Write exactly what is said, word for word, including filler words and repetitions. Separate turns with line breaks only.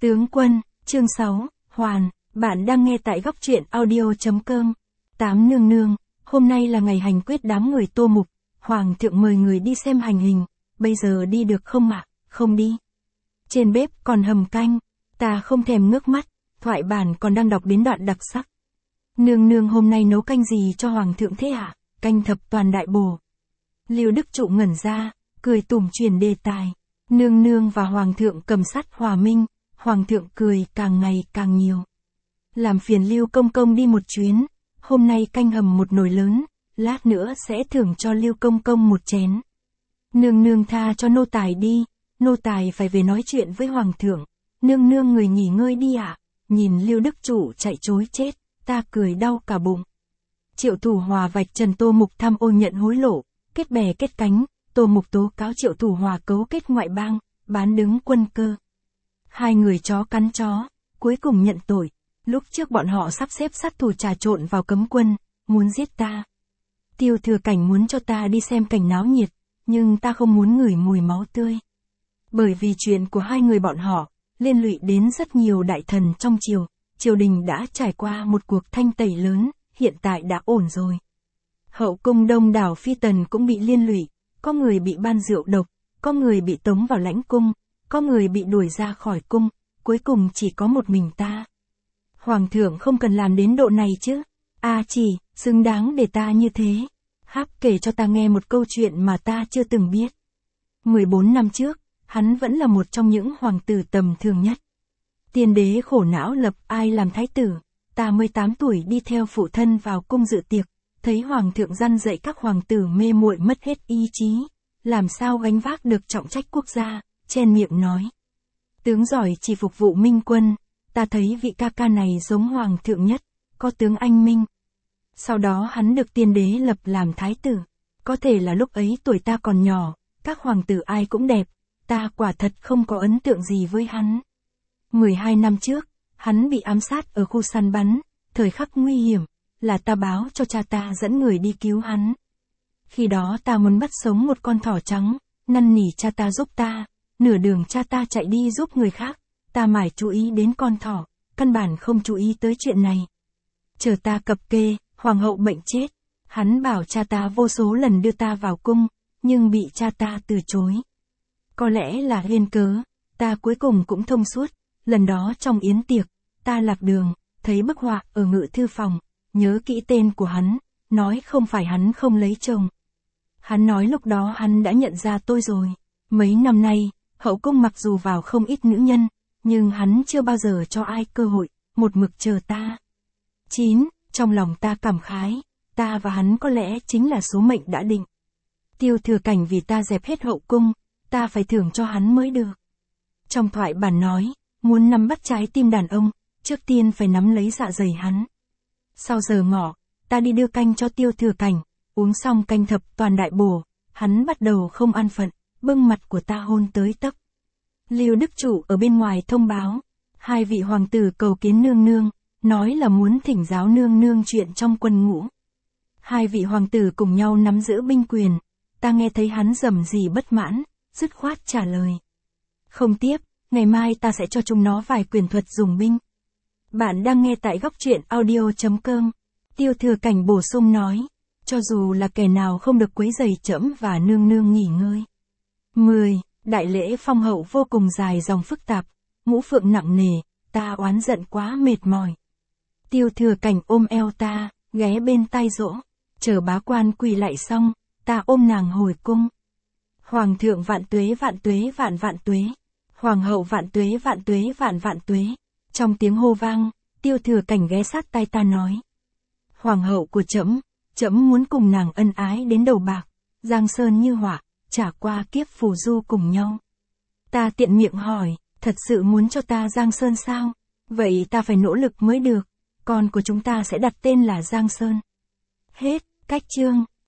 Tướng quân, chương sáu, Hoàn, bạn đang nghe tại góc truyện audio.com. Tám nương nương, hôm nay là ngày hành quyết đám người Tô Mục, Hoàng thượng mời người đi xem hành hình, bây giờ đi được không ạ? Không đi. Trên bếp còn hầm canh, ta không thèm ngước mắt, thoại bản còn đang đọc đến đoạn đặc sắc. Nương nương hôm nay nấu canh gì cho Hoàng thượng thế ạ? Canh thập toàn đại bổ. Lưu Đức Trụ ngẩn ra, cười tủm truyền đề tài. Nương nương và Hoàng thượng cầm sắt hòa minh, Hoàng thượng cười càng ngày càng nhiều. Làm phiền Lưu công công đi một chuyến, hôm nay canh hầm một nồi lớn, lát nữa sẽ thưởng cho Lưu công công một chén. Nương nương tha cho nô tài đi, nô tài phải về nói chuyện với Hoàng thượng. Nương nương người nghỉ ngơi đi ạ. À? Nhìn Lưu Đức Trụ chạy trối chết, ta cười đau cả bụng. Triệu Thủ Hòa vạch trần Tô Mục tham ô nhận hối lộ, kết bè kết cánh, Tô Mục tố cáo Triệu Thủ Hòa cấu kết ngoại bang, bán đứng quân cơ. Hai người chó cắn chó, cuối cùng nhận tội. Lúc trước bọn họ sắp xếp sát thủ trà trộn vào cấm quân, muốn giết ta. Tiêu Thừa Cảnh muốn cho ta đi xem cảnh náo nhiệt, nhưng ta không muốn ngửi mùi máu tươi. Bởi vì chuyện của hai người bọn họ, liên lụy đến rất nhiều đại thần trong triều, triều đình đã trải qua một cuộc thanh tẩy lớn, hiện tại đã ổn rồi. Hậu cung đông đảo phi tần cũng bị liên lụy, có người bị ban rượu độc, có người bị tống vào lãnh cung, có người bị đuổi ra khỏi cung, cuối cùng chỉ có một mình ta. Hoàng thượng không cần làm đến độ này chứ, a chỉ, xứng đáng để ta như thế. Háp kể cho ta nghe một câu chuyện mà ta chưa từng biết. mười bốn năm trước, hắn vẫn là một trong những hoàng tử tầm thường nhất. Tiên đế khổ não lập ai làm thái tử, ta mười tám tuổi đi theo phụ thân vào cung dự tiệc, thấy hoàng thượng răn dạy các hoàng tử mê muội mất hết ý chí, làm sao gánh vác được trọng trách quốc gia, chen miệng nói. Tướng giỏi chỉ phục vụ minh quân, ta thấy vị ca ca này giống hoàng thượng nhất, có tướng anh minh. Sau đó hắn được tiên đế lập làm thái tử, có thể là lúc ấy tuổi ta còn nhỏ, các hoàng tử ai cũng đẹp, ta quả thật không có ấn tượng gì với hắn. mười hai năm trước, hắn bị ám sát ở khu săn bắn, thời khắc nguy hiểm, là ta báo cho cha ta dẫn người đi cứu hắn. Khi đó ta muốn bắt sống một con thỏ trắng, năn nỉ cha ta giúp ta, nửa đường cha ta chạy đi giúp người khác, ta mải chú ý đến con thỏ, căn bản không chú ý tới chuyện này. Chờ ta cập kê, hoàng hậu bệnh chết, hắn bảo cha ta vô số lần đưa ta vào cung, nhưng bị cha ta từ chối. Có lẽ là duyên cớ, ta cuối cùng cũng thông suốt, lần đó trong yến tiệc, ta lạc đường, thấy bức họa ở ngự thư phòng, nhớ kỹ tên của hắn, nói không phải hắn không lấy chồng. Hắn nói lúc đó hắn đã nhận ra tôi rồi. Mấy năm nay, hậu cung mặc dù vào không ít nữ nhân, nhưng hắn chưa bao giờ cho ai cơ hội, một mực chờ ta. chín. Trong lòng ta cảm khái, ta và hắn có lẽ chính là số mệnh đã định. Tiêu Thừa Cảnh vì ta dẹp hết hậu cung, ta phải thưởng cho hắn mới được. Trong thoại bản nói, muốn nắm bắt trái tim đàn ông, trước tiên phải nắm lấy dạ dày hắn. Sau giờ ngọ, ta đi đưa canh cho Tiêu Thừa Cảnh, uống xong canh thập toàn đại bổ, hắn bắt đầu không an phận, bưng mặt của ta hôn tới tấp. Lưu Đức Trụ ở bên ngoài thông báo, hai vị hoàng tử cầu kiến nương nương, nói là muốn thỉnh giáo nương nương chuyện trong quân ngũ. Hai vị hoàng tử cùng nhau nắm giữ binh quyền, ta nghe thấy hắn rầm rì bất mãn, dứt khoát trả lời. Không tiếp, ngày mai ta sẽ cho chúng nó vài quyền thuật dùng binh. Bạn đang nghe tại góc truyện audio.com. Tiêu Thừa Cảnh bổ sung nói, cho dù là kẻ nào không được quấy rầy trẫm và nương nương nghỉ ngơi. mười. Đại lễ phong hậu vô cùng dài dòng phức tạp, ngũ phượng nặng nề, ta oán giận quá mệt mỏi. Tiêu Thừa Cảnh ôm eo ta, ghé bên tai dỗ, chờ bá quan quỳ lại xong, ta ôm nàng hồi cung. Hoàng thượng vạn tuế vạn tuế vạn vạn tuế, hoàng hậu vạn tuế vạn tuế vạn vạn tuế. Trong tiếng hô vang, Tiêu Thừa Cảnh ghé sát tai ta nói. Hoàng hậu của trẫm, trẫm muốn cùng nàng ân ái đến đầu bạc, giang sơn như họa, trả qua kiếp phù du cùng nhau. Ta tiện miệng hỏi, thật sự muốn cho ta giang sơn sao? Vậy ta phải nỗ lực mới được, con của chúng ta sẽ đặt tên là Giang Sơn. Hết, cách chương.